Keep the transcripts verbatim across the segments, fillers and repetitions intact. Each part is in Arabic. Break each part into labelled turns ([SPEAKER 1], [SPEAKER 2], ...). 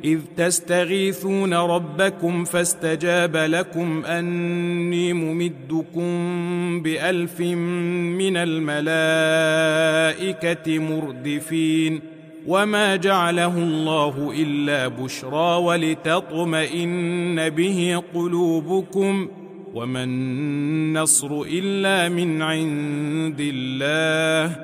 [SPEAKER 1] إذ تستغيثون ربكم فاستجاب لكم أني ممدكم بألف من الملائكة مردفين وما جعله الله إلا بشرى ولتطمئن به قلوبكم وما النصر إلا من عند الله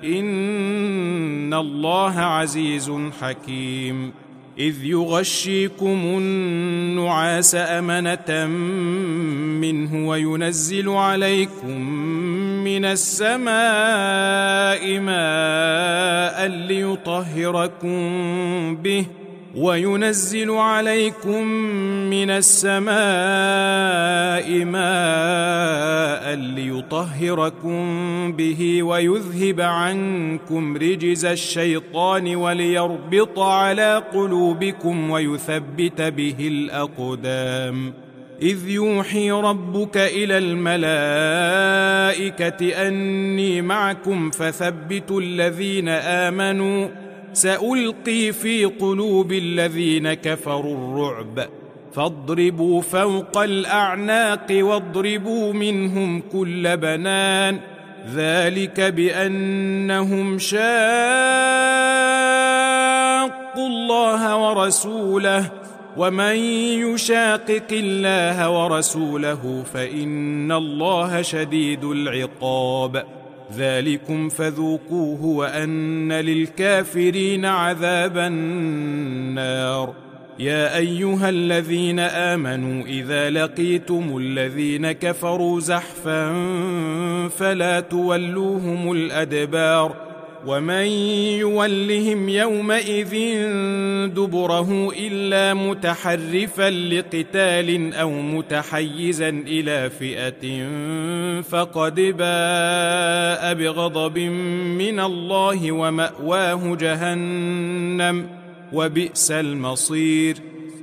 [SPEAKER 1] إن الله عزيز حكيم إذ يغشيكم النعاس أمنة منه وينزل عليكم من السماء ماء ليطهركم به وينزل عليكم من السماء ماء ليطهركم به ويذهب عنكم رجز الشيطان وليربط على قلوبكم ويثبت به الأقدام إذ يوحي ربك إلى الملائكة أني معكم فثبتوا الذين آمنوا سألقي في قلوب الذين كفروا الرعب فاضربوا فوق الأعناق واضربوا منهم كل بنان ذلك بأنهم شاقوا الله ورسوله ومن يشاقق الله ورسوله فإن الله شديد العقاب ذلكم فذوقوه وأن للكافرين عذاب النار يا أيها الذين آمنوا إذا لقيتم الذين كفروا زحفا فلا تولوهم الأدبار ومن يولهم يومئذ دبره إلا متحرفا لقتال أو متحيزا إلى فئة فقد باء بغضب من الله ومأواه جهنم وبئس المصير